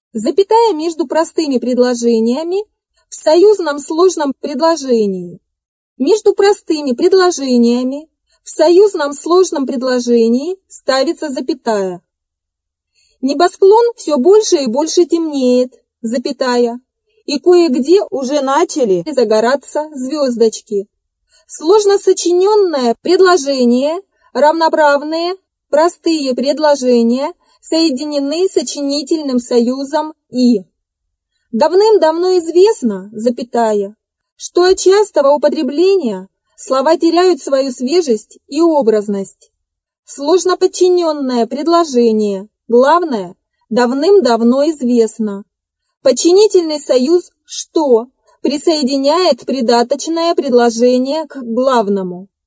Запятая между простыми предложениями в союзном сложном предложении. Между простыми предложениями в союзном сложном предложении ставится запятая. Небосклон все больше и больше темнеет, запятая, и кое-где уже начали загораться звездочки. Сложно сочиненное предложение, равноправные, простые предложения соединены сочинительным союзом «и». Давным-давно известно, запятая, что от частого употребления слова теряют свою свежесть и образность. Сложно подчиненное предложение, главное, давным-давно известно. Подчинительный союз «что» присоединяет придаточное предложение к главному.